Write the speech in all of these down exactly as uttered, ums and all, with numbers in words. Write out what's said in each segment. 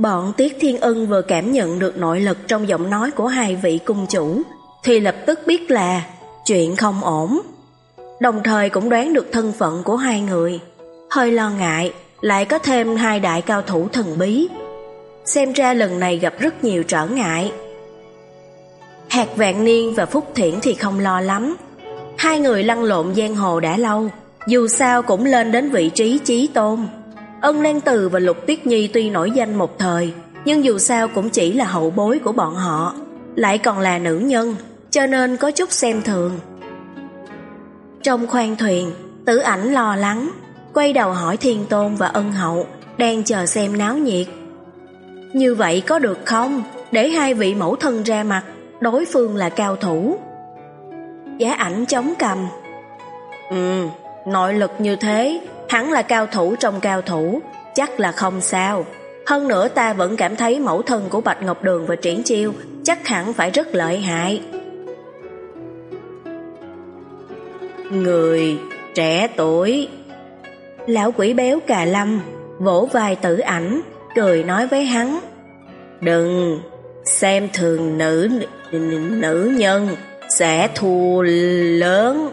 Bọn Tiết Thiên Ân vừa cảm nhận được nội lực trong giọng nói của hai vị cung chủ thì lập tức biết là chuyện không ổn. Đồng thời cũng đoán được thân phận của hai người. Hơi lo ngại, lại có thêm hai đại cao thủ thần bí. Xem ra lần này gặp rất nhiều trở ngại. Hạt Vạn Niên và Phúc Thiển thì không lo lắm. Hai người lăn lộn giang hồ đã lâu, dù sao cũng lên đến vị trí chí tôn. Ân Lan Từ và Lục Tuyết Nhi tuy nổi danh một thời, nhưng dù sao cũng chỉ là hậu bối của bọn họ, lại còn là nữ nhân, cho nên có chút xem thường. Trong khoang thuyền, Tử Ảnh lo lắng, quay đầu hỏi Thiên Tôn và Ân Hậu, đang chờ xem náo nhiệt. Như vậy có được không? Để hai vị mẫu thân ra mặt, đối phương là cao thủ. Giá Ảnh chống cằm. Ừ, nội lực như thế, hắn là cao thủ trong cao thủ, chắc là không sao. Hơn nữa ta vẫn cảm thấy mẫu thân của Bạch Ngọc Đường và Triển Chiêu chắc hẳn phải rất lợi hại. Người trẻ tuổi. Lão quỷ béo Cà Lâm vỗ vai Tử Ảnh, cười nói với hắn: đừng xem thường nữ nữ nhân, sẽ thua lớn.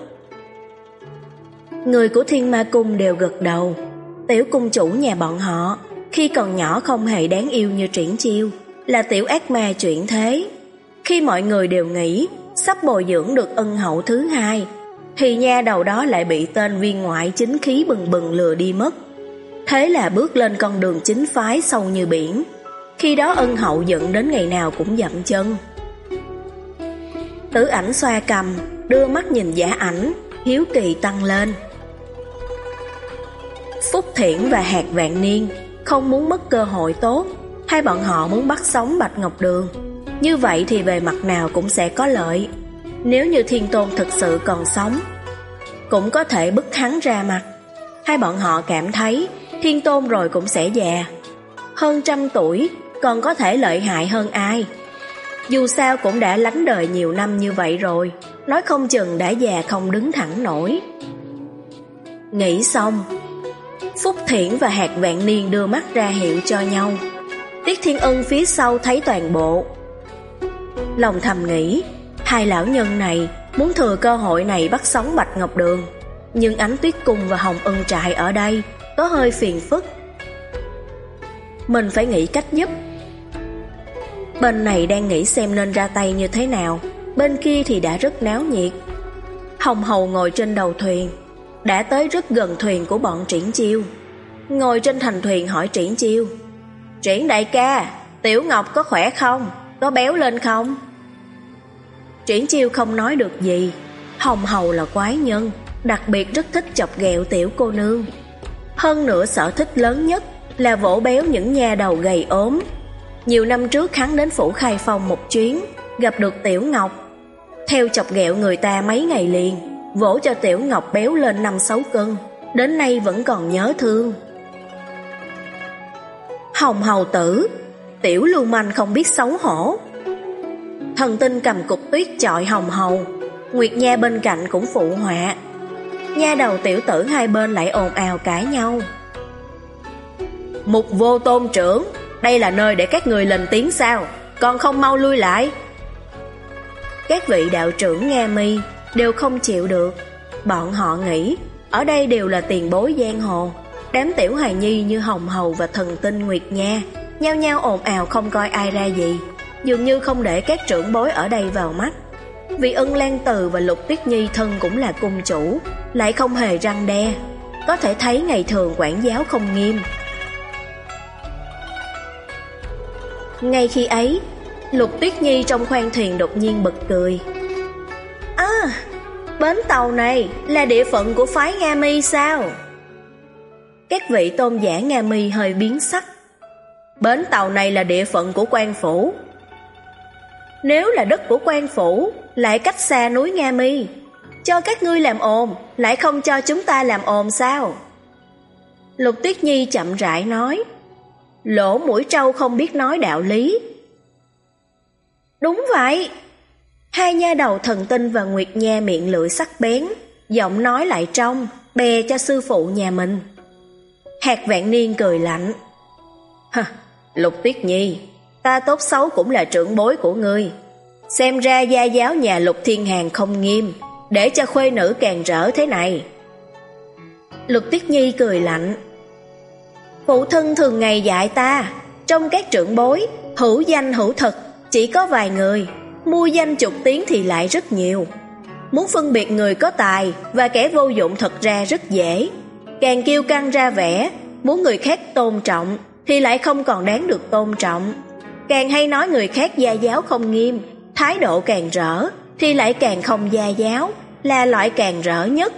Người của Thiên Ma Cung đều gật đầu. Tiểu cung chủ nhà bọn họ khi còn nhỏ không hề đáng yêu như Triển Chiêu, là tiểu ác ma chuyển thế. Khi mọi người đều nghĩ sắp bồi dưỡng được Ân Hậu thứ hai, thì nha đầu đó lại bị tên viên ngoại chính khí bừng bừng lừa đi mất. Thế là bước lên con đường chính phái sâu như biển. Khi đó Ân Hậu giận đến ngày nào cũng dậm chân. Tử Ảnh xoa cằm, đưa mắt nhìn Giả Ảnh, hiếu kỳ tăng lên. Phúc Thiển và Hạt Vạn Niên không muốn mất cơ hội tốt, hai bọn họ muốn bắt sống Bạch Ngọc Đường. Như vậy thì về mặt nào cũng sẽ có lợi. Nếu như Thiên Tôn thực sự còn sống, cũng có thể bức hắn ra mặt. Hai bọn họ cảm thấy Thiên Tôn rồi cũng sẽ già. Hơn trăm tuổi còn có thể lợi hại hơn ai. Dù sao cũng đã lánh đời nhiều năm như vậy rồi, nói không chừng đã già không đứng thẳng nổi. Nghĩ xong, Phúc Thiển và Hạt Vạn Niên đưa mắt ra hiệu cho nhau. Tiết Thiên Ân phía sau thấy toàn bộ, lòng thầm nghĩ, hai lão nhân này muốn thừa cơ hội này bắt sống Bạch Ngọc Đường. Nhưng Ánh Tuyết Cung và Hồng Ân Trại ở đây có hơi phiền phức. Mình phải nghĩ cách giúp. Bên này đang nghĩ xem nên ra tay như thế nào, bên kia thì đã rất náo nhiệt. Hồng Hầu ngồi trên đầu thuyền, đã tới rất gần thuyền của bọn Triển Chiêu. Ngồi trên thành thuyền hỏi Triển Chiêu: Triển đại ca, Tiểu Ngọc có khỏe không? Có béo lên không? Triển Chiêu không nói được gì. Hồng Hầu là quái nhân, đặc biệt rất thích chọc ghẹo tiểu cô nương. Hơn nữa sở thích lớn nhất là vỗ béo những nha đầu gầy ốm. Nhiều năm trước hắn đến phủ Khai Phong một chuyến, gặp được Tiểu Ngọc, theo chọc ghẹo người ta mấy ngày liền, vỗ cho Tiểu Ngọc béo lên năm sáu cân, đến nay vẫn còn nhớ thương. Hồng Hầu tử, tiểu lưu manh không biết xấu hổ. Thần Tinh cầm cục tuyết chọi Hồng Hầu, Nguyệt Nha bên cạnh cũng phụ họa. Nha đầu tiểu tử hai bên lại ồn ào cãi nhau. Mục Vô Tôn trưởng, đây là nơi để các người lên tiếng sao? Còn không mau lui lại. Các vị đạo trưởng Nga Mi đều không chịu được. Bọn họ nghĩ ở đây đều là tiền bối giang hồ. Đám tiểu hài nhi như Hồng Hầu và Thần Tinh Nguyệt Nha nhao nhao ồn ào không coi ai ra gì, dường như không để các trưởng bối ở đây vào mắt. Vì Ân Lan Từ và Lục Tuyết Nhi thân cũng là cung chủ, lại không hề răn đe, có thể thấy ngày thường quản giáo không nghiêm. Ngay khi ấy, Lục Tuyết Nhi trong khoang thuyền đột nhiên bật cười. À, bến tàu này là địa phận của phái Nga Mi sao? Các vị tôn giả Nga Mi hơi biến sắc. Bến tàu này là địa phận của quan phủ. Nếu là đất của quan phủ, lại cách xa núi Nga Mi, cho các ngươi làm ồn, lại không cho chúng ta làm ồn sao? Lục Tuyết Nhi chậm rãi nói. Lỗ mũi trâu không biết nói đạo lý. Đúng vậy. Hai nha đầu Thần Tinh và Nguyệt Nha miệng lưỡi sắc bén, giọng nói lại trong, bè cho sư phụ nhà mình. Hạt Vạn Niên cười lạnh. Hả, Lục Tuyết Nhi, ta tốt xấu cũng là trưởng bối của ngươi. Xem ra gia giáo nhà Lục Thiên Hàn không nghiêm, để cho khuê nữ càng rỡ thế này. Lục Tuyết Nhi cười lạnh. Phụ thân thường ngày dạy ta, trong các trưởng bối, hữu danh hữu thực chỉ có vài người, mua danh chục tiếng thì lại rất nhiều. Muốn phân biệt người có tài và kẻ vô dụng thật ra rất dễ. Càng kiêu căng ra vẻ, muốn người khác tôn trọng thì lại không còn đáng được tôn trọng. Càng hay nói người khác gia giáo không nghiêm, thái độ càng rỡ thì lại càng không gia giáo, là loại càng rỡ nhất.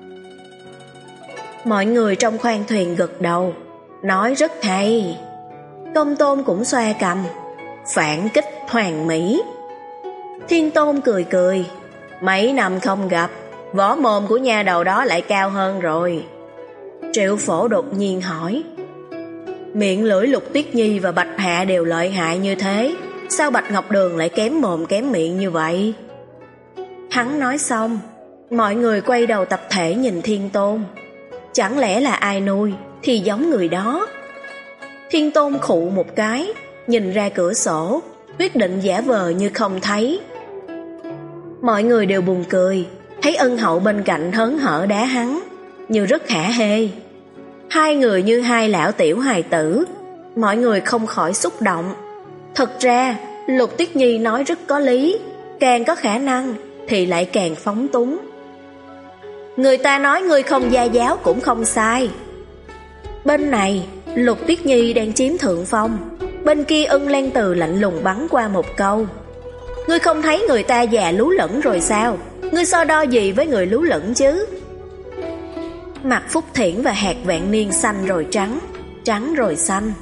Mọi người trong khoang thuyền gật đầu, nói rất hay. Công Tôn cũng xoa cằm, phản kích hoàn mỹ. Thiên Tôn cười cười, mấy năm không gặp, võ mồm của nhà đầu đó lại cao hơn rồi. Triệu Phổ đột nhiên hỏi, miệng lưỡi Lục Tuyết Nhi và Bạch Hạ đều lợi hại như thế, sao Bạch Ngọc Đường lại kém mồm kém miệng như vậy? Hắn nói xong, mọi người quay đầu tập thể nhìn Thiên Tôn. Chẳng lẽ là ai nuôi thì giống người đó? Thiên Tôn khụ một cái, nhìn ra cửa sổ, quyết định giả vờ như không thấy. Mọi người đều buồn cười, thấy Ân Hậu bên cạnh hớn hở đá hắn, như rất hả hê. Hai người như hai lão tiểu hài tử, mọi người không khỏi xúc động. Thật ra, Lục Tuyết Nhi nói rất có lý, càng có khả năng thì lại càng phóng túng. Người ta nói ngươi không gia giáo cũng không sai. Bên này, Lục Tuyết Nhi đang chiếm thượng phong, bên kia Ân Lan Từ lạnh lùng bắn qua một câu. Ngươi không thấy người ta già lú lẫn rồi sao? Ngươi so đo gì với người lú lẫn chứ? Mặt Phúc Thiển và Hạt Vạn Niên xanh rồi trắng, trắng rồi xanh.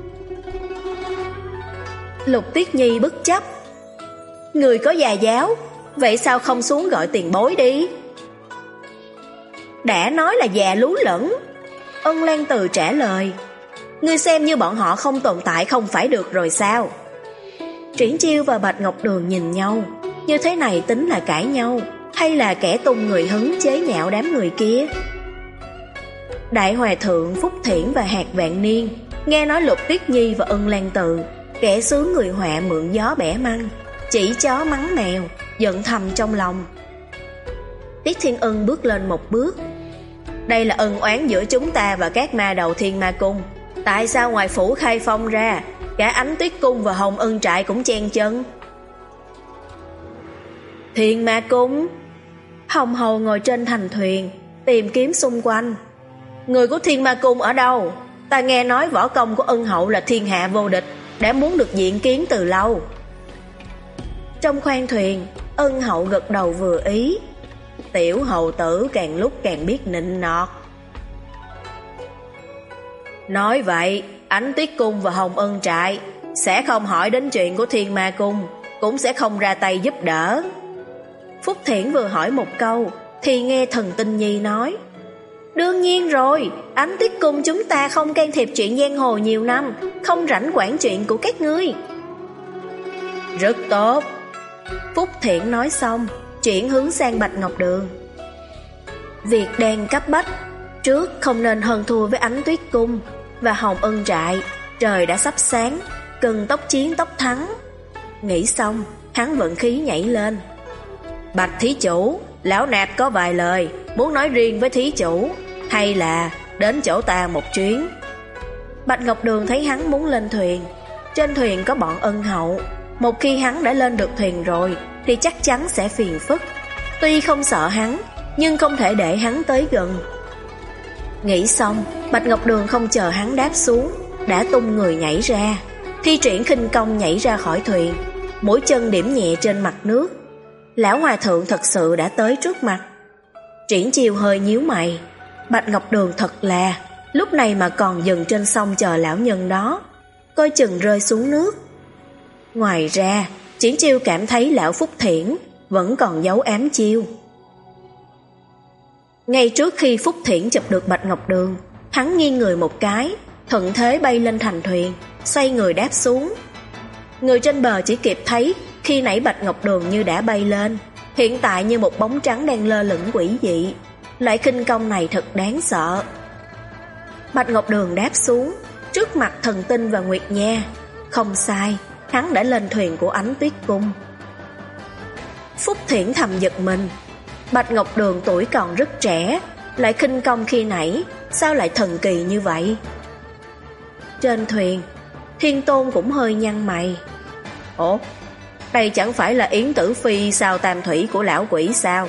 Lục Tuyết Nhi bất chấp. Người có gia giáo, vậy sao không xuống gọi tiền bối đi? Đã nói là già lú lẫn. Ân Lan Từ trả lời. Ngươi xem như bọn họ không tồn tại không phải được rồi sao? Triển Chiêu và Bạch Ngọc Đường nhìn nhau, như thế này tính là cãi nhau, hay là kẻ tung người hứng chế nhạo đám người kia? Đại Hòa Thượng Phúc Thiển và Hạt Vạn Niên nghe nói Lục Tuyết Nhi và Ân Lan Từ, kẻ sướng người họa mượn gió bẻ măng, chỉ chó mắng mèo, giận thầm trong lòng. Tiết Thiên Ân bước lên một bước. Đây là ân oán giữa chúng ta và các ma đầu Thiên Ma Cung. Tại sao ngoài phủ Khai Phong ra, cả Ánh Tuyết Cung và Hồng Ân Trại cũng chen chân? Thiên Ma Cung. Hồng Hầu ngồi trên thành thuyền, tìm kiếm xung quanh. Người của Thiên Ma Cung ở đâu? Ta nghe nói võ công của Ân Hậu là thiên hạ vô địch, đã muốn được diện kiến từ lâu. Trong khoang thuyền, Ân Hậu gật đầu vừa ý. Tiểu hầu tử càng lúc càng biết nịnh nọt. Nói vậy, Ánh Tuyết Cung và Hồng Ân Trại sẽ không hỏi đến chuyện của Thiên Ma Cung, cũng sẽ không ra tay giúp đỡ. Phúc Thiển vừa hỏi một câu thì nghe Thần Tinh Nhi nói, đương nhiên rồi, Ánh Tuyết Cung chúng ta không can thiệp chuyện giang hồ nhiều năm, không rảnh quản chuyện của các ngươi. Rất tốt. Phúc Thiển nói xong, chuyển hướng sang Bạch Ngọc Đường. Việc đang cấp bách, trước không nên hơn thua với Ánh Tuyết Cung và Hồng Ân Trại. Trời đã sắp sáng, cần tốc chiến tốc thắng. Nghĩ xong, hắn vận khí nhảy lên. Bạch thí chủ, lão nạp có vài lời muốn nói riêng với thí chủ, hay là đến chỗ ta một chuyến? Bạch Ngọc Đường thấy hắn muốn lên thuyền. Trên thuyền có bọn Ân Hậu, một khi hắn đã lên được thuyền rồi thì chắc chắn sẽ phiền phức. Tuy không sợ hắn, nhưng không thể để hắn tới gần. Nghĩ xong, Bạch Ngọc Đường không chờ hắn đáp xuống, đã tung người nhảy ra, thi triển khinh công nhảy ra khỏi thuyền, mũi chân điểm nhẹ trên mặt nước. Lão Hòa Thượng thật sự đã tới trước mặt. Triển Chiêu hơi nhíu mày. Bạch Ngọc Đường thật là lúc này mà còn dừng trên sông chờ lão nhân đó, coi chừng rơi xuống nước. Ngoài ra, Triển Chiêu cảm thấy lão Phúc Thiển vẫn còn giấu ám chiêu. Ngay trước khi Phúc Thiển chụp được Bạch Ngọc Đường, hắn nghiêng người một cái, thuận thế bay lên thành thuyền, xoay người đáp xuống. Người trên bờ chỉ kịp thấy khi nãy Bạch Ngọc Đường như đã bay lên, hiện tại như một bóng trắng đang lơ lửng quỷ dị. Loại khinh công này thật đáng sợ. Bạch Ngọc Đường đáp xuống, trước mặt Thần Tinh và Nguyệt Nha. Không sai, hắn đã lên thuyền của Ánh Tuyết Cung. Phúc Thiển thầm giật mình. Bạch Ngọc Đường tuổi còn rất trẻ, lại khinh công khi nãy, sao lại thần kỳ như vậy? Trên thuyền, Thiên Tôn cũng hơi nhăn mày. Ủa, đây chẳng phải là Yến Tử Phi sao tam thủy của lão quỷ sao?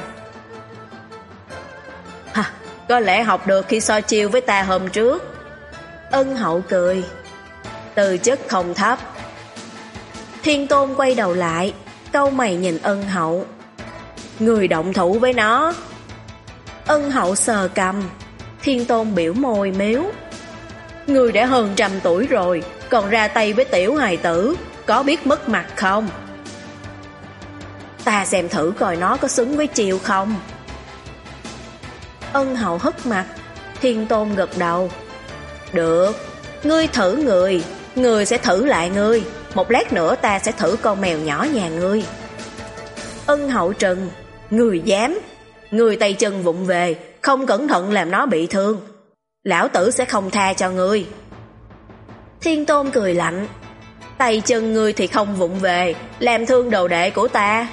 Hả, có lẽ học được khi so chiêu với ta hôm trước. Ân Hậu cười. Tư chất không thấp. Thiên Tôn quay đầu lại, cau mày nhìn Ân Hậu. Người động thủ với nó. Ân Hậu sờ cằm. Thiên Tôn biểu môi mếu. Người đã hơn trăm tuổi rồi, còn ra tay với tiểu hài tử, có biết mất mặt không? Ta xem thử coi nó có xứng với chiêu không. Ân Hậu hất mặt. Thiên Tôn gật đầu. Được, ngươi thử người, người sẽ thử lại ngươi. Một lát nữa ta sẽ thử con mèo nhỏ nhà ngươi. Ân Hậu trừng. Người dám? Người tay chân vụng về, không cẩn thận làm nó bị thương, lão tử sẽ không tha cho ngươi. Thiên Tôn cười lạnh. Tay chân ngươi thì không vụng về, làm thương đồ đệ của ta.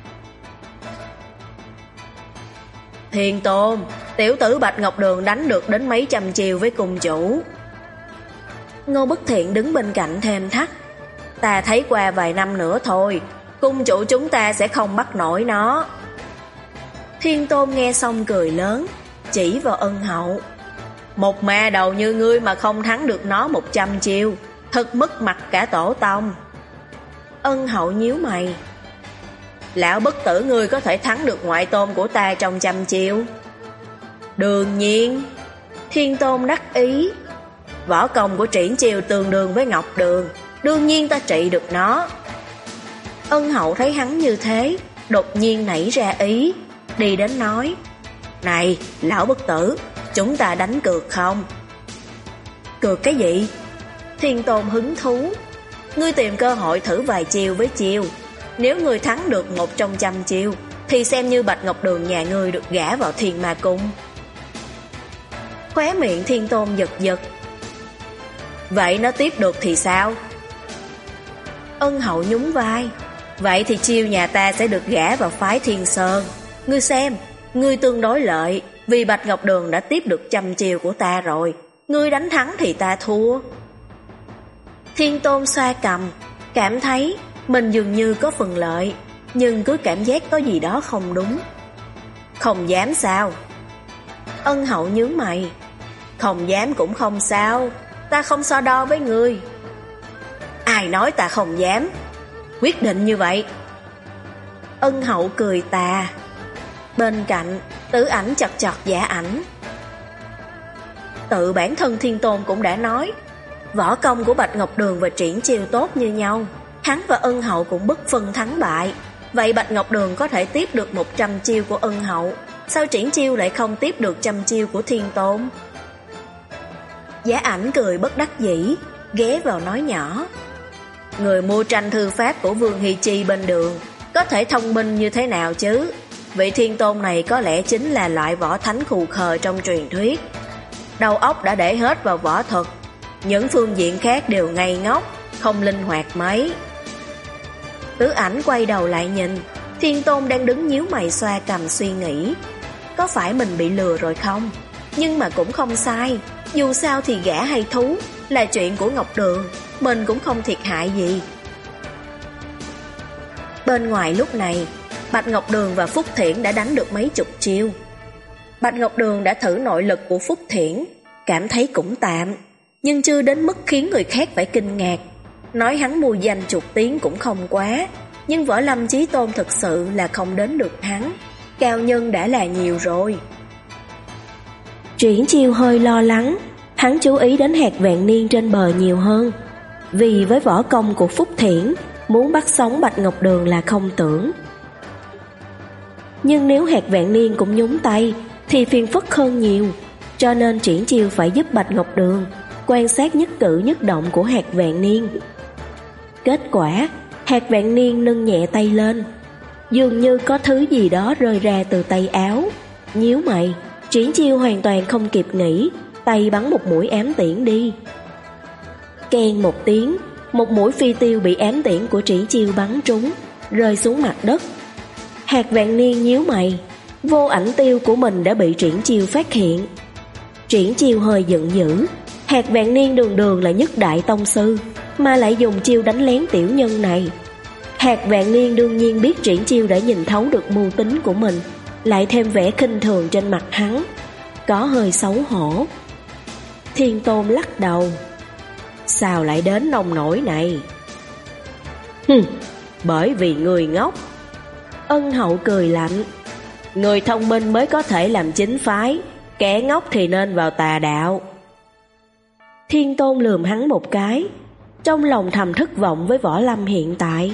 Thiên Tôn, tiểu tử Bạch Ngọc Đường đánh được đến mấy trăm chiều với cung chủ. Ngô Bất Thiện đứng bên cạnh thêm thắt. Ta thấy qua vài năm nữa thôi, cung chủ chúng ta sẽ không bắt nổi nó. Thiên Tôn nghe xong cười lớn, chỉ vào Ân Hậu. Một ma đầu như ngươi mà không thắng được nó một trăm chiêu, thật mất mặt cả tổ tông. Ân Hậu nhíu mày. Lão bất tử ngươi có thể thắng được ngoại tôn của ta trong trăm chiêu? Đương nhiên. Thiên Tôn đắc ý. Võ công của Triển Chiêu tương đương với Ngọc Đường, đương nhiên ta trị được nó. Ân Hậu thấy hắn như thế, đột nhiên nảy ra ý, đi đến nói. Này, lão bất tử, chúng ta đánh cược không? Cược cái gì? Thiên Tôn hứng thú. Ngươi tìm cơ hội thử vài chiêu với chiêu. Nếu ngươi thắng được một trong trăm chiêu, thì xem như Bạch Ngọc Đường nhà ngươi được gả vào Thiên Ma Cung. Khóe miệng Thiên Tôn giật giật. Vậy nó tiếp được thì sao? Ân Hậu nhún vai. Vậy thì chiêu nhà ta sẽ được gả vào phái Thiên Sơn. Ngươi xem, ngươi tương đối lợi, vì Bạch Ngọc Đường đã tiếp được trăm chiêu của ta rồi. Ngươi đánh thắng thì ta thua. Thiên Tôn xoa cầm, cảm thấy mình dường như có phần lợi, nhưng cứ cảm giác có gì đó không đúng. Không dám sao? Ân Hậu nhướng mày. Không dám cũng không sao, ta không so đo với ngươi. Ai nói ta không dám? Quyết định như vậy. Ân Hậu cười tà. Bên cạnh, Tử Ảnh chật chật Giả Ảnh. Tự bản thân Thiên Tôn cũng đã nói, võ công của Bạch Ngọc Đường và Triển Chiêu tốt như nhau, hắn và Ân Hậu cũng bất phân thắng bại. Vậy Bạch Ngọc Đường có thể tiếp được một trăm chiêu của Ân Hậu, sao Triển Chiêu lại không tiếp được trăm chiêu của Thiên Tôn? Giả Ảnh cười bất đắc dĩ, ghé vào nói nhỏ. Người mua tranh thư pháp của Vương Hy Chi bên đường có thể thông minh như thế nào chứ? Vị Thiên Tôn này có lẽ chính là loại võ thánh khù khờ trong truyền thuyết. Đầu óc đã để hết vào võ thuật, những phương diện khác đều ngây ngốc, không linh hoạt mấy. Tử Ảnh quay đầu lại nhìn, Thiên Tôn đang đứng nhíu mày xoa cằm suy nghĩ. Có phải mình bị lừa rồi không? Nhưng mà cũng không sai, dù sao thì gã hay thú là chuyện của Ngọc Đường, mình cũng không thiệt hại gì. Bên ngoài lúc này, Bạch Ngọc Đường và Phúc Thiển đã đánh được mấy chục chiêu. Bạch Ngọc Đường đã thử nội lực của Phúc Thiển, cảm thấy cũng tạm, nhưng chưa đến mức khiến người khác phải kinh ngạc. Nói hắn mùi danh chục tiếng cũng không quá, nhưng Võ Lâm Chí Tôn thực sự là không đến được hắn. Cao nhân đã là nhiều rồi. Triển Chiêu hơi lo lắng, hắn chú ý đến hạt vạn niên trên bờ nhiều hơn. Vì với võ công của Phúc Thiển, muốn bắt sống Bạch Ngọc Đường là không tưởng. Nhưng nếu hạt vạn niên cũng nhúng tay thì phiền phức hơn nhiều, cho nên Triển Chiêu phải giúp Bạch Ngọc Đường quan sát nhất cử nhất động của hạt vạn niên. Kết quả, hạt vạn niên nâng nhẹ tay lên, dường như có thứ gì đó rơi ra từ tay áo. Nhíu mày, Triển Chiêu hoàn toàn không kịp nghĩ, tay bắn một mũi ám tiễn đi. Keng một tiếng, một mũi phi tiêu bị ám tiễn của Triển Chiêu bắn trúng, rơi xuống mặt đất. Hạc Vạn Niên nhíu mày, vô ảnh tiêu của mình đã bị Triển Chiêu phát hiện. Triển Chiêu hơi giận dữ, Hạc Vạn Niên đường đường là nhất đại tông sư, mà lại dùng chiêu đánh lén tiểu nhân này. Hạc Vạn Niên đương nhiên biết Triển Chiêu đã nhìn thấu được mưu tính của mình, lại thêm vẻ khinh thường trên mặt hắn, có hơi xấu hổ. Thiên Tôn lắc đầu, sao lại đến nông nổi này? Hừm, bởi vì người ngốc. Ân Hậu cười lạnh, người thông minh mới có thể làm chính phái, kẻ ngốc thì nên vào tà đạo. Thiên Tôn lườm hắn một cái, trong lòng thầm thất vọng với võ lâm hiện tại.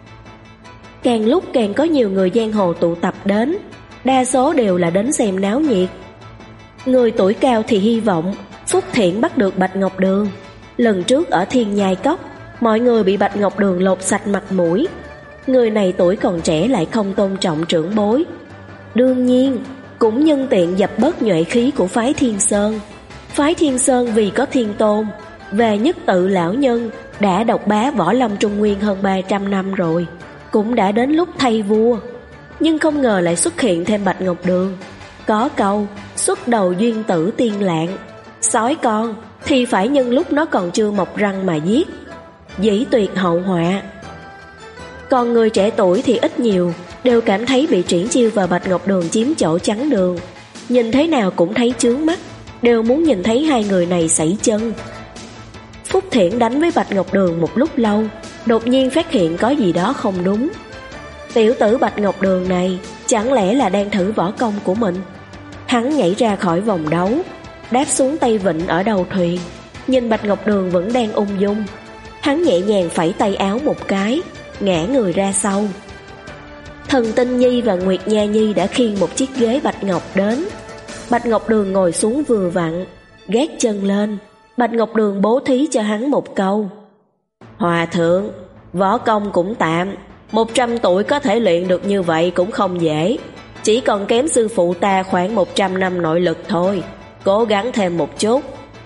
Càng lúc càng có nhiều người giang hồ tụ tập đến, đa số đều là đến xem náo nhiệt. Người tuổi cao thì hy vọng Phúc Thiện bắt được Bạch Ngọc Đường. Lần trước ở Thiên Nhai Cốc, mọi người bị Bạch Ngọc Đường lột sạch mặt mũi. Người này tuổi còn trẻ lại không tôn trọng trưởng bối. Đương nhiên, cũng nhân tiện dập bớt nhuệ khí của phái Thiên Sơn. Phái Thiên Sơn vì có Thiên Tôn, về nhất tự lão nhân, đã độc bá võ lâm Trung Nguyên hơn ba trăm năm rồi, cũng đã đến lúc thay vua. Nhưng không ngờ lại xuất hiện thêm Bạch Ngọc Đường. Có câu, xuất đầu duyên tử tiên lạng, sói con thì phải nhân lúc nó còn chưa mọc răng mà giết, dĩ tuyệt hậu họa. Còn người trẻ tuổi thì ít nhiều đều cảm thấy bị Triển Chiêu và Bạch Ngọc Đường chiếm chỗ chắn đường, nhìn thế nào cũng thấy chướng mắt, đều muốn nhìn thấy hai người này sẩy chân. Phúc Thiện đánh với Bạch Ngọc Đường một lúc lâu, đột nhiên phát hiện có gì đó không đúng. Tiểu tử Bạch Ngọc Đường này chẳng lẽ là đang thử võ công của mình? Hắn nhảy ra khỏi vòng đấu, đáp xuống tay vịn ở đầu thuyền, nhìn Bạch Ngọc Đường vẫn đang ung dung. Hắn nhẹ nhàng phẩy tay áo một cái, ngã người ra sau. Thần Tinh Nhi và Nguyệt Nha Nhi đã khiêng một chiếc ghế bạch ngọc đến. Bạch Ngọc Đường ngồi xuống vừa vặn, gác chân lên. Bạch Ngọc Đường bố thí cho hắn một câu: Hòa thượng, võ công cũng tạm, một trăm tuổi có thể luyện được như vậy cũng không dễ, chỉ còn kém sư phụ ta khoảng một trăm năm nội lực thôi, cố gắng thêm một chút.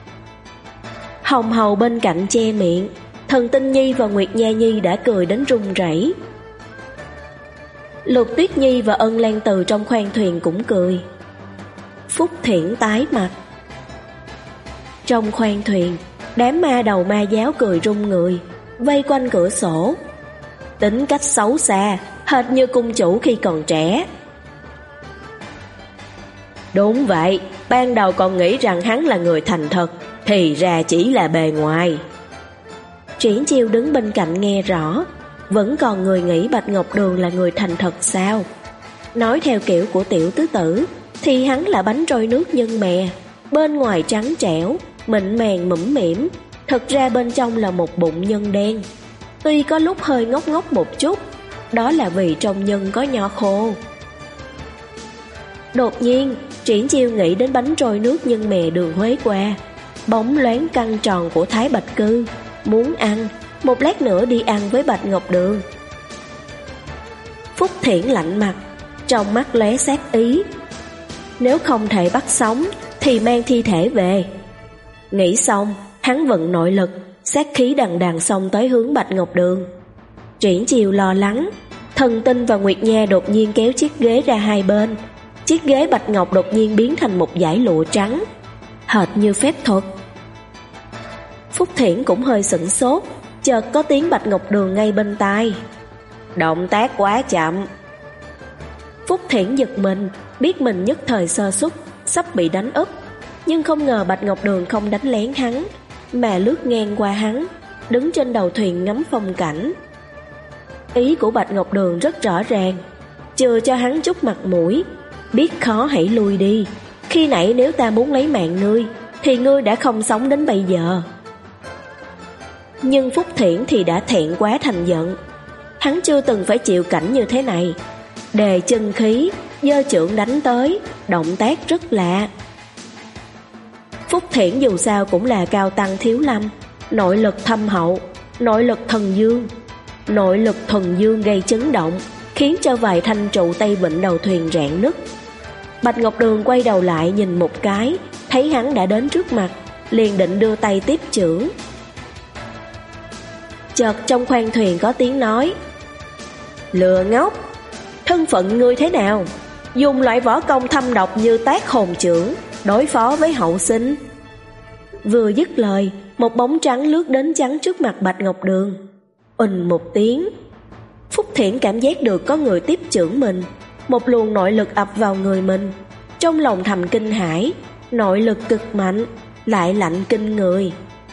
Hồng Hầu bên cạnh che miệng, Thần Tinh Nhi và Nguyệt Nha Nhi đã cười đến run rẩy. Lục Tuyết Nhi và Ân Lan Từ trong khoang thuyền cũng cười. Phúc Thiển tái mặt. Trong khoang thuyền, đám ma đầu ma giáo cười run người, vây quanh cửa sổ. Tính cách xấu xa, hệt như cung chủ khi còn trẻ. Đúng vậy, ban đầu còn nghĩ rằng hắn là người thành thật, thì ra chỉ là bề ngoài. Triển Chiêu đứng bên cạnh nghe rõ, vẫn còn người nghĩ Bạch Ngọc Đường là người thành thật sao? Nói theo kiểu của tiểu tứ tử, thì hắn là bánh trôi nước nhân mè, bên ngoài trắng trẻo, mịn màng mũm mĩm, thực ra bên trong là một bụng nhân đen. Tuy có lúc hơi ngốc ngốc một chút, đó là vì trong nhân có nho khô. Đột nhiên, Triển Chiêu nghĩ đến bánh trôi nước nhân mè đường Huế qua, bóng loáng căng tròn của Thái Bạch Cư, muốn ăn, một lát nữa đi ăn với Bạch Ngọc Đường. Phúc Thiển lạnh mặt, trong mắt lóe sát ý. Nếu không thể bắt sống thì mang thi thể về. Nghĩ xong, hắn vận nội lực, sát khí đằng đằng xông tới hướng Bạch Ngọc Đường. Triển Chiêu lo lắng, Thần Tinh và Nguyệt Nha đột nhiên kéo chiếc ghế ra hai bên. Chiếc ghế bạch ngọc đột nhiên biến thành một dải lụa trắng, hệt như phép thuật. Phúc Thiển cũng hơi sửng sốt, chợt có tiếng Bạch Ngọc Đường ngay bên tai. Động tác quá chậm. Phúc Thiển giật mình, biết mình nhất thời sơ suất, sắp bị đánh úp. Nhưng không ngờ Bạch Ngọc Đường không đánh lén hắn, mà lướt ngang qua hắn, đứng trên đầu thuyền ngắm phong cảnh. Ý của Bạch Ngọc Đường rất rõ ràng, chừa cho hắn chút mặt mũi, biết khó hãy lui đi. Khi nãy nếu ta muốn lấy mạng ngươi, thì ngươi đã không sống đến bây giờ. Nhưng Phúc Thiển thì đã thẹn quá thành giận. Hắn chưa từng phải chịu cảnh như thế này. Đề chân khí, giơ chưởng đánh tới, động tác rất lạ. Phúc Thiển dù sao cũng là cao tăng thiếu lâm, nội lực thâm hậu, nội lực thần dương. Nội lực thuần dương gây chấn động, khiến cho vài thanh trụ tay vịn đầu thuyền rạn nứt. Bạch Ngọc Đường quay đầu lại nhìn một cái, thấy hắn đã đến trước mặt, liền định đưa tay tiếp chưởng. Chợt trong khoang thuyền có tiếng nói: "Lừa ngốc, thân phận ngươi thế nào? Dùng loại võ công thâm độc như Tác Hồn Chưởng đối phó với hậu sinh?" Vừa dứt lời, một bóng trắng lướt đến chắn trước mặt Bạch Ngọc Đường. Ùn một tiếng, Phúc Thiển cảm giác được có người tiếp chưởng mình, một luồng nội lực ập vào người mình. Trong lòng thầm kinh hãi, nội lực cực mạnh, lại lạnh kinh người.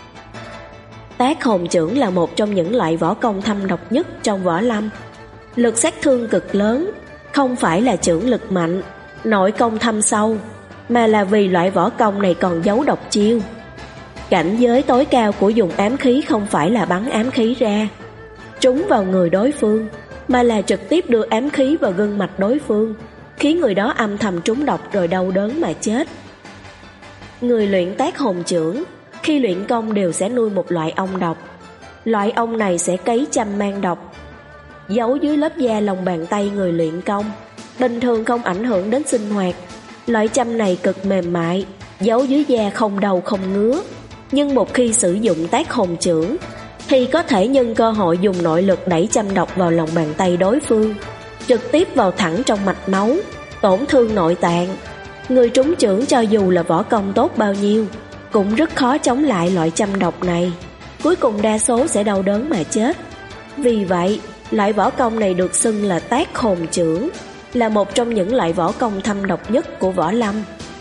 Tác Hồn Chưởng là một trong những loại võ công thâm độc nhất trong võ lâm. Lực sát thương cực lớn, không phải là chưởng lực mạnh, nội công thâm sâu, mà là vì loại võ công này còn giấu độc chiêu. Cảnh giới tối cao của dùng ám khí không phải là bắn ám khí ra, trúng vào người đối phương, mà là trực tiếp đưa ám khí vào gân mạch đối phương, khiến người đó âm thầm trúng độc rồi đau đớn mà chết. Người luyện Tác Hồn Chưởng khi luyện công đều sẽ nuôi một loại ong độc. Loại ong này sẽ cấy châm mang độc, giấu dưới lớp da lòng bàn tay người luyện công, bình thường không ảnh hưởng đến sinh hoạt. Loại châm này cực mềm mại, giấu dưới da không đau không ngứa, nhưng một khi sử dụng Tác Hồn Chưởng thì có thể nhân cơ hội dùng nội lực đẩy châm độc vào lòng bàn tay đối phương, trực tiếp vào thẳng trong mạch máu, tổn thương nội tạng. Người trúng chưởng cho dù là võ công tốt bao nhiêu cũng rất khó chống lại loại châm độc này, cuối cùng đa số sẽ đau đớn mà chết. Vì vậy, loại võ công này được xưng là Tác Hồn Chưởng, là một trong những loại võ công thâm độc nhất của võ lâm.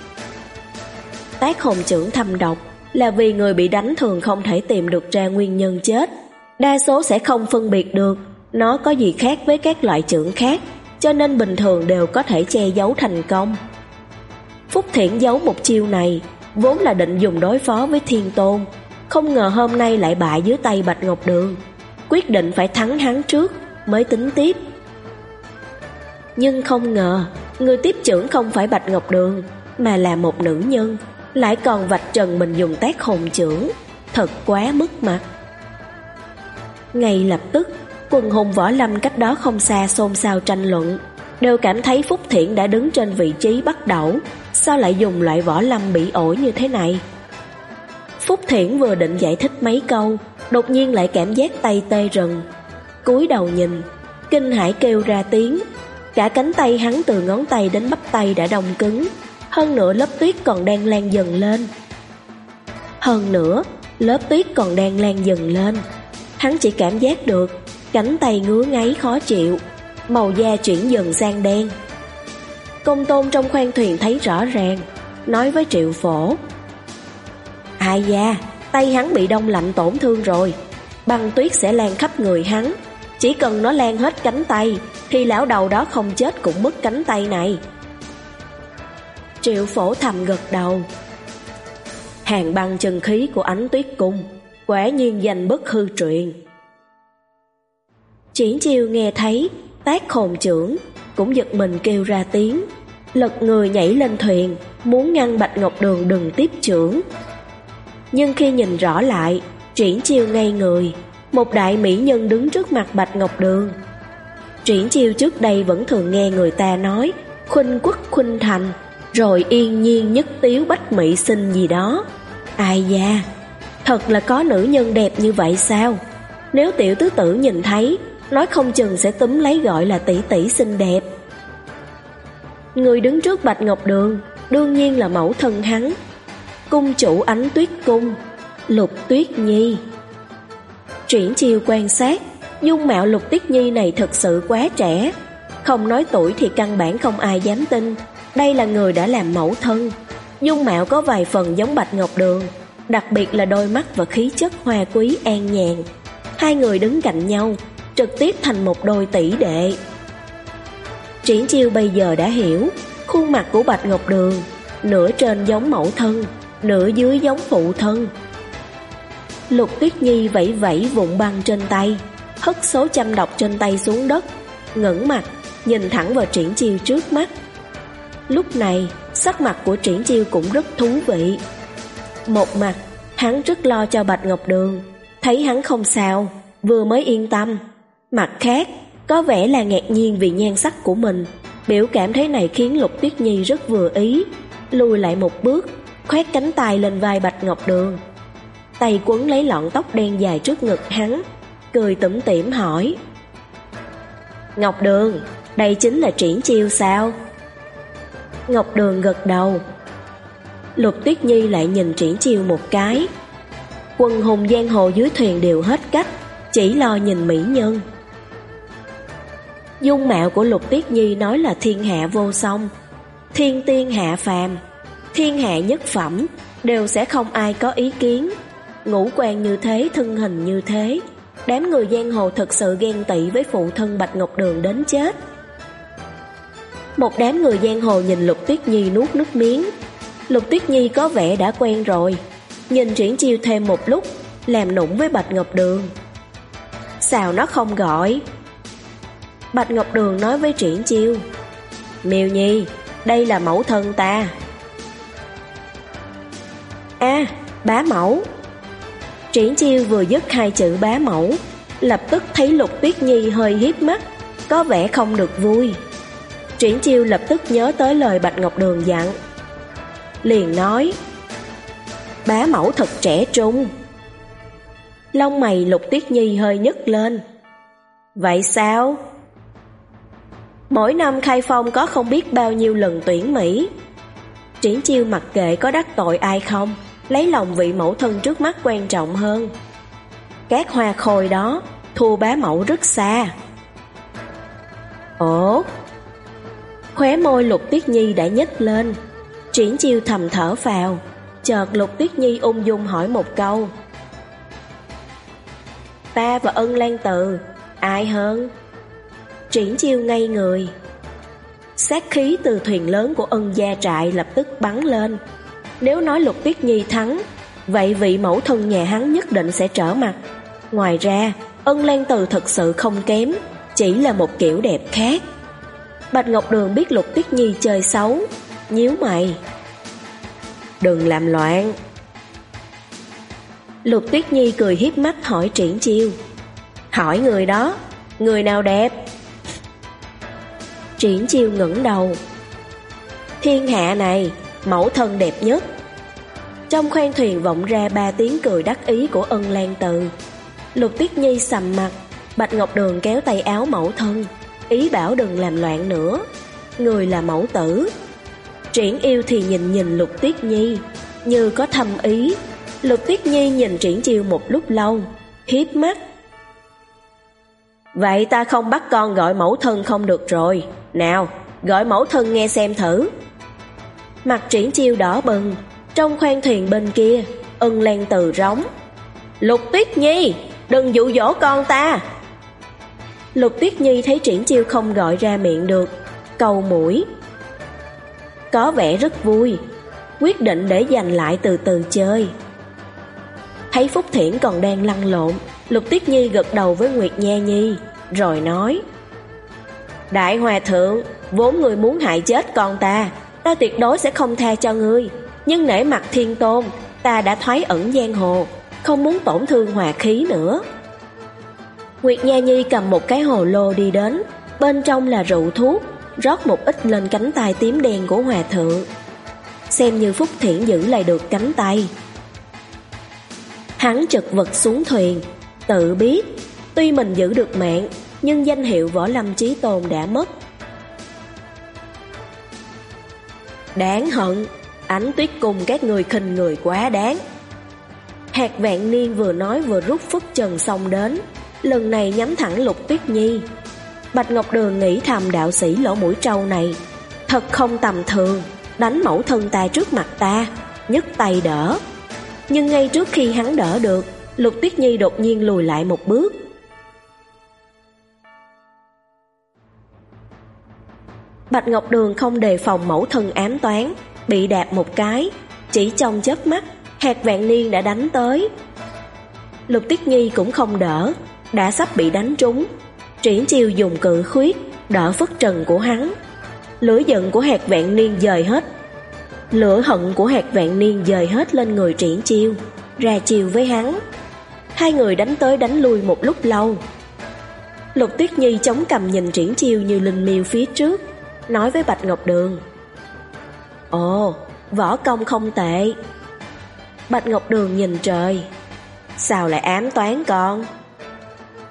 Tác Hồn Chưởng thâm độc là vì người bị đánh thường không thể tìm được ra nguyên nhân chết, đa số sẽ không phân biệt được nó có gì khác với các loại chưởng khác, cho nên bình thường đều có thể che giấu thành công. Phúc Thiển giấu một chiêu này vốn là định dùng đối phó với Thiên Tôn, không ngờ hôm nay lại bại dưới tay Bạch Ngọc Đường, quyết định phải thắng hắn trước mới tính tiếp. Nhưng không ngờ người tiếp chưởng không phải Bạch Ngọc Đường, mà là một nữ nhân, lại còn vạch trần mình dùng Tác Hồn Chưởng, thật quá mất mặt. Ngay lập tức, quần hùng võ lâm cách đó không xa xôn xao tranh luận, đều cảm thấy Phúc Thiển đã đứng trên vị trí bắt đầu, sao lại dùng loại võ lâm bị ổi như thế này. Phúc Thiển vừa định giải thích mấy câu, đột nhiên lại cảm giác tay tê rần, cúi đầu nhìn, kinh hãi kêu ra tiếng. Cả cánh tay hắn từ ngón tay đến bắp tay đã đông cứng, hơn nữa lớp tuyết còn đang lan dần lên. Hơn nữa, lớp tuyết còn đang lan dần lên. Hắn chỉ cảm giác được cánh tay ngứa ngáy khó chịu, màu da chuyển dần sang đen. Công tôn trong khoang thuyền thấy rõ ràng, nói với Triệu Phổ: "Ai da, tay hắn bị đông lạnh tổn thương rồi, băng tuyết sẽ lan khắp người hắn, chỉ cần nó lan hết cánh tay thì lão đầu đó không chết cũng mất cánh tay này." Triệu Phổ thầm gật đầu. Hàng băng chân khí của Ánh Tuyết Cung quả nhiên danh bất hư truyền. Triển Chiêu nghe thấy Tác Hồn Chưởng cũng giật mình kêu ra tiếng, lật người nhảy lên thuyền, muốn ngăn Bạch Ngọc Đường đừng tiếp chưởng. Nhưng khi nhìn rõ lại, Triển Chiêu ngây người, một đại mỹ nhân đứng trước mặt Bạch Ngọc Đường. Triển Chiêu trước đây vẫn thường nghe người ta nói khuynh quốc khuynh thành, rồi yên nhiên nhất tiếu bách mỹ sinh gì đó. Ai da, thật là có nữ nhân đẹp như vậy sao? Nếu tiểu tứ tử nhìn thấy, nói không chừng sẽ túm lấy gọi là tỷ tỷ xinh đẹp. Người đứng trước Bạch Ngọc Đường đương nhiên là mẫu thân hắn, cung chủ Ánh Tuyết Cung, Lục Tuyết Nhi. Triển Chiêu quan sát, dung mạo Lục Tuyết Nhi này thật sự quá trẻ, không nói tuổi thì căn bản không ai dám tin đây là người đã làm mẫu thân. Dung mạo có vài phần giống Bạch Ngọc Đường, đặc biệt là đôi mắt và khí chất hoa quý an nhàn. Hai người đứng cạnh nhau, trực tiếp thành một đôi tỷ đệ. Triển Chiêu bây giờ đã hiểu, khuôn mặt của Bạch Ngọc Đường nửa trên giống mẫu thân, nửa dưới giống phụ thân. Lục Tuyết Nhi vẫy vẫy vụn băng trên tay, hất số châm độc trên tay xuống đất, ngẩng mặt nhìn thẳng vào Triển Chiêu trước mắt. Lúc này sắc mặt của Triển Chiêu cũng rất thú vị. Một mặt hắn rất lo cho Bạch Ngọc Đường, thấy hắn không sao vừa mới yên tâm. Mặt khác có vẻ là ngạc nhiên vì nhan sắc của mình. Biểu cảm thế này khiến Lục Tuyết Nhi rất vừa ý, lùi lại một bước, khoét cánh tay lên vai Bạch Ngọc Đường, tay quấn lấy lọn tóc đen dài trước ngực hắn, cười tủm tỉm hỏi: Ngọc Đường, đây chính là triển chiêu sao? Ngọc Đường gật đầu. Lục Tuyết Nhi lại nhìn triển chiêu một cái. Quần hùng giang hồ dưới thuyền đều hết cách, chỉ lo nhìn mỹ nhân. Dung mạo của Lục Tuyết Nhi nói là thiên hạ vô song, thiên tiên hạ phàm, thiên hạ nhất phẩm, đều sẽ không ai có ý kiến. Ngũ quan như thế, thân hình như thế, đám người giang hồ thật sự ghen tị với phụ thân Bạch Ngọc Đường đến chết. Một đám người giang hồ nhìn Lục Tuyết Nhi nuốt nước miếng. Lục Tuyết Nhi có vẻ đã quen rồi, nhìn triển chiêu thêm một lúc, làm nũng với Bạch Ngọc Đường: Sao nó không gọi? Bạch Ngọc Đường nói với triển chiêu: Miêu Nhi, đây là mẫu thân ta. À, bá mẫu. Triển chiêu vừa dứt hai chữ bá mẫu, lập tức thấy Lục Tuyết Nhi hơi hiếp mắt, có vẻ không được vui. Triển chiêu lập tức nhớ tới lời Bạch Ngọc Đường dặn, liền nói: Bá mẫu thật trẻ trung. Lông mày Lục Tuyết Nhi hơi nhấc lên. Vậy sao? Mỗi năm khai phong có không biết bao nhiêu lần tuyển Mỹ. Triển chiêu mặc kệ có đắc tội ai không, lấy lòng vị mẫu thân trước mắt quan trọng hơn. Các hoa khôi đó thua bá mẫu rất xa. Ồ. Khóe môi Lục Tuyết Nhi đã nhếch lên. Triển chiêu thầm thở phào. Chợt Lục Tuyết Nhi ung dung hỏi một câu: Ta và Ân Lan Từ, ai hơn? Triển chiêu ngây người. Sát khí từ thuyền lớn của Ân gia trại lập tức bắn lên. Nếu nói Lục Tuyết Nhi thắng, vậy vị mẫu thân nhà hắn nhất định sẽ trở mặt. Ngoài ra, Ân Lan Từ thật sự không kém, chỉ là một kiểu đẹp khác. Bạch Ngọc Đường biết Lục Tuyết Nhi chơi xấu, nhíu mày: Đừng làm loạn. Lục Tuyết Nhi cười hiếp mắt hỏi triển chiêu: Hỏi người đó, người nào đẹp? Triển chiêu ngẩng đầu: Thiên hạ này, mẫu thân đẹp nhất. Trong khoang thuyền vọng ra ba tiếng cười đắc ý của Ân Lan Từ. Lục Tuyết Nhi sầm mặt. Bạch Ngọc Đường kéo tay áo mẫu thân, ý bảo đừng làm loạn nữa. Người là mẫu tử. Triển yêu thì nhìn nhìn Lục Tuyết Nhi, như có thâm ý. Lục Tuyết Nhi nhìn triển chiêu một lúc lâu, hiếp mắt: Vậy ta không bắt con gọi mẫu thân không được rồi. Nào, gọi mẫu thân nghe xem thử. Mặt triển chiêu đỏ bừng. Trong khoang thuyền bên kia, Ân Lan Từ rống: Lục Tuyết Nhi, đừng dụ dỗ con ta. Lục Tuyết Nhi thấy triển chiêu không gọi ra miệng được, cau mũi. Có vẻ rất vui, quyết định để dành lại từ từ chơi. Thấy Phúc Thiển còn đang lăn lộn, Lục Tuyết Nhi gật đầu với Nguyệt Nha Nhi, rồi nói: Đại Hòa Thượng, vốn người muốn hại chết con ta, ta tuyệt đối sẽ không tha cho ngươi. Nhưng nể mặt Thiên Tôn, ta đã thoái ẩn giang hồ, không muốn tổn thương hòa khí nữa. Nguyệt Nha Nhi cầm một cái hồ lô đi đến, bên trong là rượu thuốc, rót một ít lên cánh tay tím đen của Hòa Thượng. Xem như Phúc Thiển giữ lại được cánh tay. Hắn chật vật xuống thuyền, tự biết tuy mình giữ được mạng, nhưng danh hiệu Võ Lâm Chí Tôn đã mất. Đáng hận, Ánh Tuyết Cung các người khinh người quá đáng. Hạt Vạn Niên vừa nói vừa rút phất trần xong đến, lần này nhắm thẳng Lục Tuyết Nhi. Bạch Ngọc Đường nghĩ thầm đạo sĩ lỗ mũi trâu này thật không tầm thường, đánh mẫu thân ta trước mặt ta, nhấc tay đỡ. Nhưng ngay trước khi hắn đỡ được, Lục Tuyết Nhi đột nhiên lùi lại một bước. Bạch Ngọc Đường không đề phòng mẫu thân ám toán, bị đạp một cái, chỉ trong chớp mắt, Hạt Vạn Niên đã đánh tới. Lục Tuyết Nhi cũng không đỡ, đã sắp bị đánh trúng. Triển chiêu dùng cự khuyết đỡ phất trần của hắn. Lửa giận của Hạt Vạn Niên dời hết Lửa hận của Hạt Vạn Niên dời hết lên người triển chiêu, ra chiêu với hắn. Hai người đánh tới đánh lui một lúc lâu. Lục Tuyết Nhi chống cằm nhìn triển chiêu như linh miêu phía trước, nói với Bạch Ngọc Đường: Ồ, võ công không tệ. Bạch Ngọc Đường nhìn trời: Sao lại ám toán con?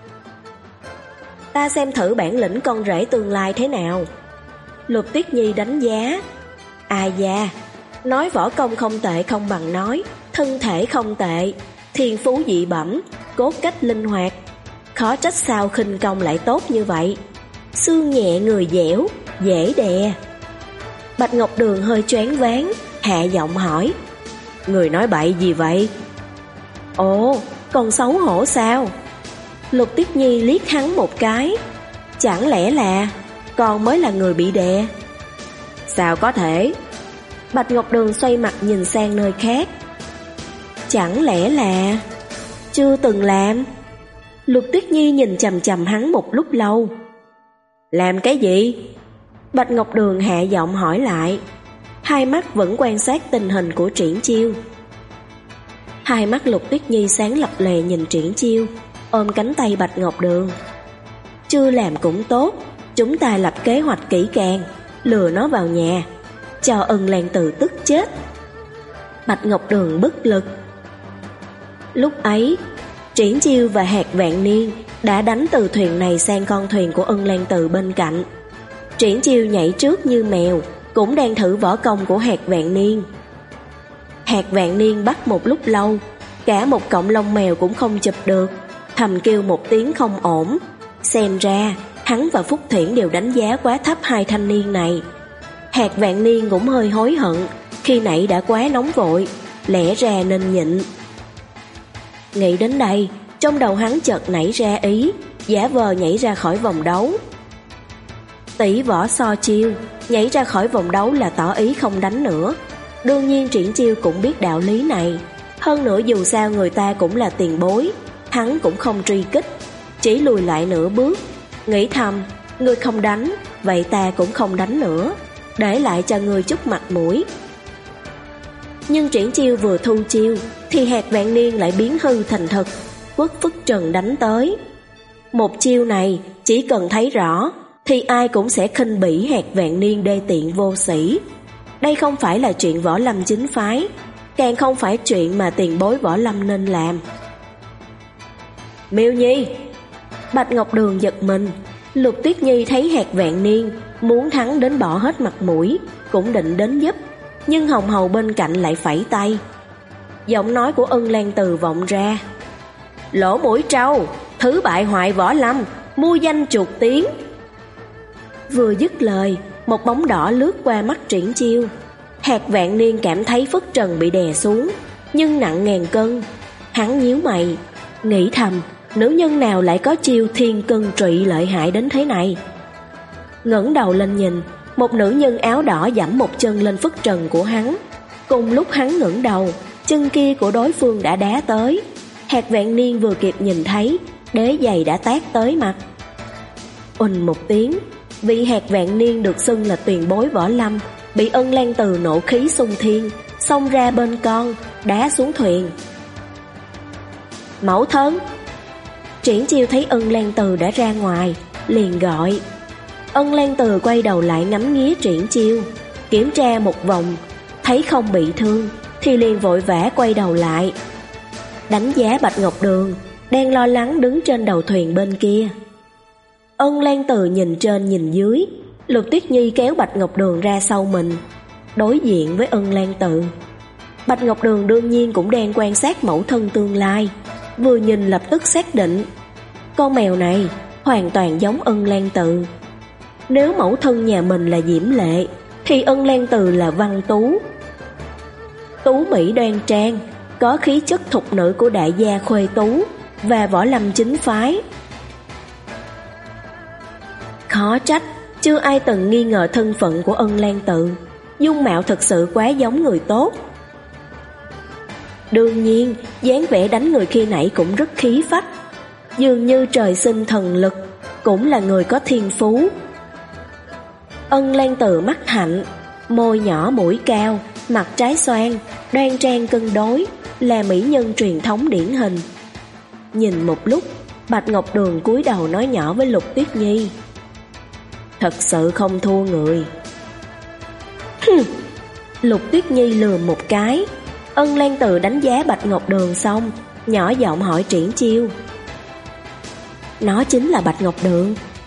Ta xem thử bản lĩnh con rể tương lai thế nào. Lục Tuyết Nhi đánh giá. À da, nói võ công không tệ không bằng nói, thân thể không tệ, thiên phú dị bẩm, cốt cách linh hoạt. Khó trách sao khinh công lại tốt như vậy. Xương nhẹ người dẻo, dễ đè. Bạch Ngọc Đường hơi choáng váng, hạ giọng hỏi. Người nói bậy gì vậy? Ồ, còn xấu hổ sao? Lục Tuyết Nhi liếc hắn một cái. Chẳng lẽ là con mới là người bị đè? Sao có thể? Bạch Ngọc Đường xoay mặt nhìn sang nơi khác. Chẳng lẽ là chưa từng làm? Lục Tuyết Nhi nhìn chằm chằm hắn một lúc lâu. Làm cái gì? Bạch Ngọc Đường hạ giọng hỏi lại. Hai mắt vẫn quan sát tình hình của Triển Chiêu. Hai mắt Lục Tuyết Nhi sáng lập lè nhìn Triển Chiêu, ôm cánh tay Bạch Ngọc Đường. Chưa làm cũng tốt, chúng ta lập kế hoạch kỹ càng, lừa nó vào nhà, cho Ân Lan Từ tức chết. Bạch Ngọc Đường bất lực. Lúc ấy, Triển Chiêu và Hạc Vạn Niên đã đánh từ thuyền này sang con thuyền của Ân Lan Từ bên cạnh. Triển Chiêu nhảy trước như mèo, cũng đang thử võ công của Hạc Vạn Niên. Hạc Vạn Niên bắt một lúc lâu, cả một cọng lông mèo cũng không chụp được, thầm kêu một tiếng không ổn. Xem ra hắn và Phúc Thiển đều đánh giá quá thấp hai thanh niên này. Hạc Vạn Niên cũng hơi hối hận, khi nãy đã quá nóng vội, lẽ ra nên nhịn. Nghĩ đến đây, trong đầu hắn chợt nảy ra ý, giả vờ nhảy ra khỏi vòng đấu. Tỷ võ so chiêu, nhảy ra khỏi vòng đấu là tỏ ý không đánh nữa. Đương nhiên Triển Chiêu cũng biết đạo lý này. Hơn nữa dù sao người ta cũng là tiền bối, hắn cũng không truy kích, chỉ lùi lại nửa bước, nghĩ thầm, ngươi không đánh, vậy ta cũng không đánh nữa, để lại cho ngươi chút mặt mũi. Nhưng Triển Chiêu vừa thu chiêu, thì Hạc Vạn Niên lại biến hư thành thực, quất phất trần đánh tới. Một chiêu này, chỉ cần thấy rõ, thì ai cũng sẽ khinh bỉ Hạc Vạn Niên đê tiện vô sĩ. Đây không phải là chuyện võ lâm chính phái, càng không phải chuyện mà tiền bối võ lâm nên làm. Miêu Nhi! Bạch Ngọc Đường giật mình. Lục Tuyết Nhi thấy Hạc Vạn Niên muốn thắng đến bỏ hết mặt mũi, cũng định đến giúp, nhưng Hồng Hầu bên cạnh lại phẩy tay. Giọng nói của Ân Lan Từ vọng ra. Lỗ mũi trâu, thứ bại hoại võ lâm, mua danh chuột tiếng. Vừa dứt lời, một bóng đỏ lướt qua mắt Triển Chiêu. Hạc Vạn Niên cảm thấy phất trần bị đè xuống, nhưng nặng ngàn cân. Hắn nhíu mày, nghĩ thầm, nữ nhân nào lại có chiêu thiên cân trụy lợi hại đến thế này. Ngẩng đầu lên nhìn, một nữ nhân áo đỏ giẫm một chân lên phất trần của hắn. Cùng lúc hắn ngẩng đầu, chân kia của đối phương đã đá tới. Hạc Vạn Niên vừa kịp nhìn thấy, đế giày đã tát tới mặt. Uỳnh một tiếng, vị Hạc Vạn Niên được xưng là tiền bối võ lâm bị Ân Lan Từ nộ khí xung thiên, xông ra bên con, đá xuống thuyền. Mẫu thân! Triển Chiêu thấy Ân Lan Từ đã ra ngoài, liền gọi. Ân Lan Từ quay đầu lại ngắm nghía Triển Chiêu, kiểm tra một vòng, thấy không bị thương, thì liền vội vã quay đầu lại. Đánh giá Bạch Ngọc Đường, đang lo lắng đứng trên đầu thuyền bên kia. Ân Lan Từ nhìn trên nhìn dưới, Lục Tuyết Nhi kéo Bạch Ngọc Đường ra sau mình, đối diện với Ân Lan Từ. Bạch Ngọc Đường đương nhiên cũng đang quan sát mẫu thân tương lai, vừa nhìn lập tức xác định, con mèo này hoàn toàn giống Ân Lan Từ. Nếu mẫu thân nhà mình là Diễm Lệ, thì Ân Lan Từ là Văn Tú. Tú mỹ đoan trang, có khí chất thục nữ của đại gia Khuê Tú và võ lâm chính phái. Khó trách chưa ai từng nghi ngờ thân phận của Ân Lan Từ, dung mạo thật sự quá giống người tốt. Đương nhiên, dáng vẻ đánh người khi nãy cũng rất khí phách, dường như trời sinh thần lực, cũng là người có thiên phú. Ân Lan Từ mắt hạnh, môi nhỏ mũi cao, mặt trái xoan, đoan trang cân đối, là mỹ nhân truyền thống điển hình. Nhìn một lúc, Bạch Ngọc Đường cúi đầu nói nhỏ với Lục Tuyết Nhi. Thật sự không thua người. Lục Tuyết Nhi lườm một cái. Ân Lan Từ đánh giá Bạch Ngọc Đường xong, nhỏ giọng hỏi Triển Chiêu. Nó chính là Bạch Ngọc Đường,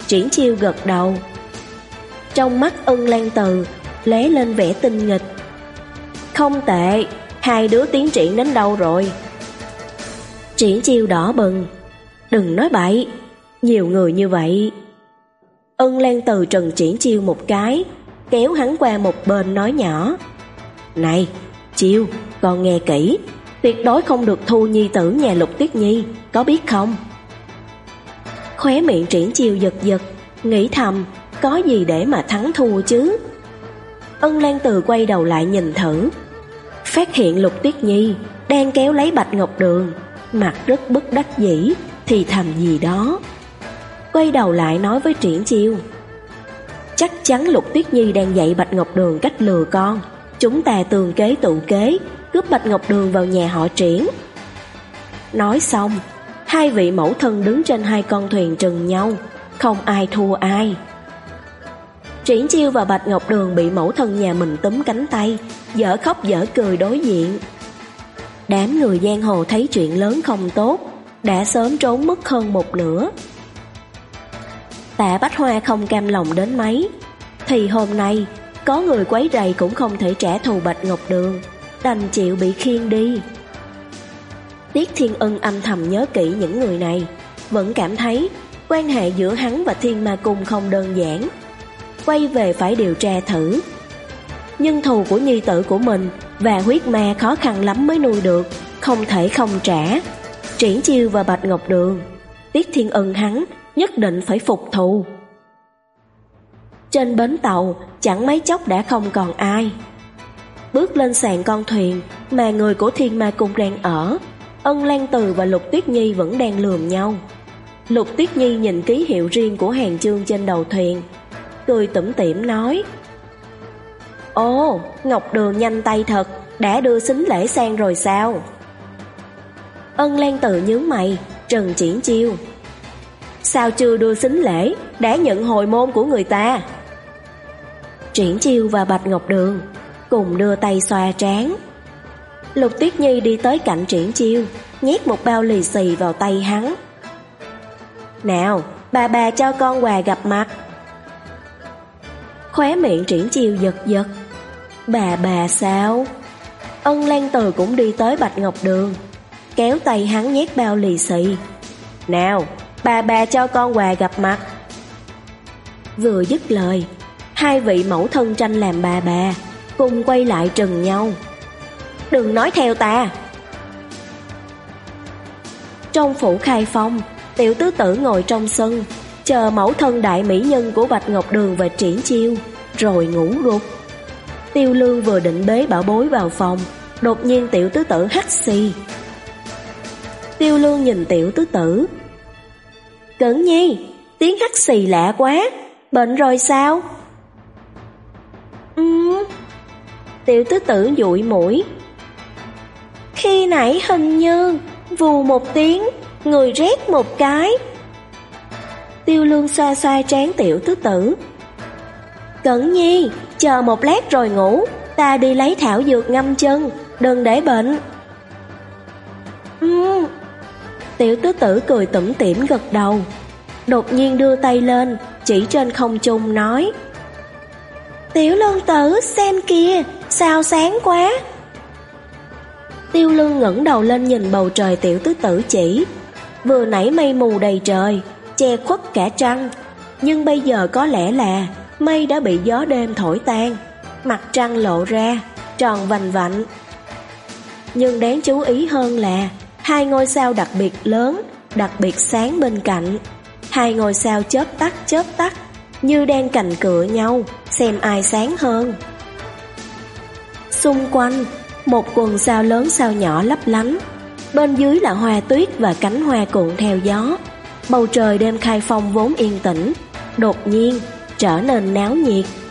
Triển Chiêu gật đầu. Trong mắt Ân Lan Từ lóe lên vẻ tinh nghịch. Không tệ, hai đứa tiến triển đến đâu rồi? Triển Chiêu đỏ bừng. Đừng nói bậy, nhiều người như vậy. Ân Lan Từ trừng Triển Chiêu một cái, kéo hắn qua một bên nói nhỏ. Này, Chiêu, con nghe kỹ, tuyệt đối không được thu nhi tử nhà Lục Tuyết Nhi, có biết không? Khóe miệng Triển Chiêu giật giật, nghĩ thầm, có gì để mà thắng thua chứ? Ân Lan Từ quay đầu lại nhìn thử, phát hiện Lục Tuyết Nhi đang kéo lấy Bạch Ngọc Đường, mặt rất bất đắc dĩ, thì thầm gì đó. Quay đầu lại nói với Triển Chiêu, chắc chắn Lục Tuyết Nhi đang dạy Bạch Ngọc Đường cách lừa con. Chúng ta tường kế tự kế, cướp Bạch Ngọc Đường vào nhà họ Triển. Nói xong, hai vị mẫu thân đứng trên hai con thuyền trừng nhau, không ai thua ai. Triển Chiêu và Bạch Ngọc Đường bị mẫu thân nhà mình túm cánh tay, dở khóc dở cười đối diện. Đám người giang hồ thấy chuyện lớn không tốt, đã sớm trốn mất hơn một nửa. Tạ Bách Hoa không cam lòng đến mấy, thì hôm nay có người quấy rầy cũng không thể trả thù Bạch Ngọc Đường, đành chịu bị khiêng đi. Tiết Thiên Ân âm thầm nhớ kỹ những người này, vẫn cảm thấy quan hệ giữa hắn và Thiên Ma Cung không đơn giản, quay về phải điều tra thử. Nhưng thù của nhi tử của mình và huyết ma khó khăn lắm mới nuôi được, không thể không trả. Triển Chiêu và Bạch Ngọc Đường, Tiết Thiên Ân hắn nhất định phải phục thù. Trên bến tàu chẳng mấy chốc đã không còn ai. Bước lên sàn con thuyền mà người của Thiên Ma Cung đang ở, Ân Lan Từ và Lục Tuyết Nhi vẫn đang lườm nhau. Lục Tuyết Nhi nhìn ký hiệu riêng của hàng chương trên đầu thuyền, cười tủm tỉm nói, ồ, Ngọc Đường nhanh tay thật, đã đưa sính lễ sang rồi sao? Ân Lan Từ nhướng mày, trừng Triển Chiêu, sao chưa đưa sính lễ, đã nhận hồi môn của người ta? Triển Chiêu và Bạch Ngọc Đường cùng đưa tay xoa trán. Lục Tuyết Nhi đi tới cạnh Triển Chiêu, nhét một bao lì xì vào tay hắn. Nào, bà bà cho con quà gặp mặt. Khóe miệng Triển Chiêu giật giật. Bà bà sao? Ân Lan Từ cũng đi tới Bạch Ngọc Đường, kéo tay hắn nhét bao lì xì. Nào, bà bà cho con quà gặp mặt. Vừa dứt lời, hai vị mẫu thân tranh làm bà bà cùng quay lại trừng nhau. Đừng nói theo ta. Trong phủ Khai Phong, tiểu tứ tử ngồi trong sân, chờ mẫu thân đại mỹ nhân của Bạch Ngọc Đường và Triển Chiêu, rồi ngủ gục. Tiêu Lương vừa định bế bảo bối vào phòng, đột nhiên tiểu tứ tử hắt xì. Tiêu Lương nhìn tiểu tứ tử. Cẩn Nhi, tiếng hắt xì lạ quá, bệnh rồi sao? Ừm. Tiểu tứ tử dụi mũi. Khi nãy hình như vù một tiếng, người rét một cái. Tiêu Lương xoa xoa trán tiểu tứ tử. Cẩn Nhi, chờ một lát rồi ngủ, ta đi lấy thảo dược ngâm chân, đừng để bệnh. Ừm. Tiểu tứ tử cười tủm tỉm gật đầu, đột nhiên đưa tay lên, chỉ trên không trung nói, Tiểu Lương tử xem kìa, sao sáng quá. Tiêu Lương ngẩng đầu lên nhìn bầu trời tiểu tứ tử chỉ. Vừa nãy mây mù đầy trời, che khuất cả trăng, nhưng bây giờ có lẽ là mây đã bị gió đêm thổi tan, mặt trăng lộ ra, tròn vành vạnh. Nhưng đáng chú ý hơn là hai ngôi sao đặc biệt lớn, đặc biệt sáng bên cạnh. Hai ngôi sao chớp tắt chớp tắt, như đang cành cựa nhau, xem ai sáng hơn. Xung quanh, một quần sao lớn sao nhỏ lấp lánh, bên dưới là hoa tuyết và cánh hoa cuộn theo gió. Bầu trời đêm Khai Phong vốn yên tĩnh, đột nhiên trở nên náo nhiệt.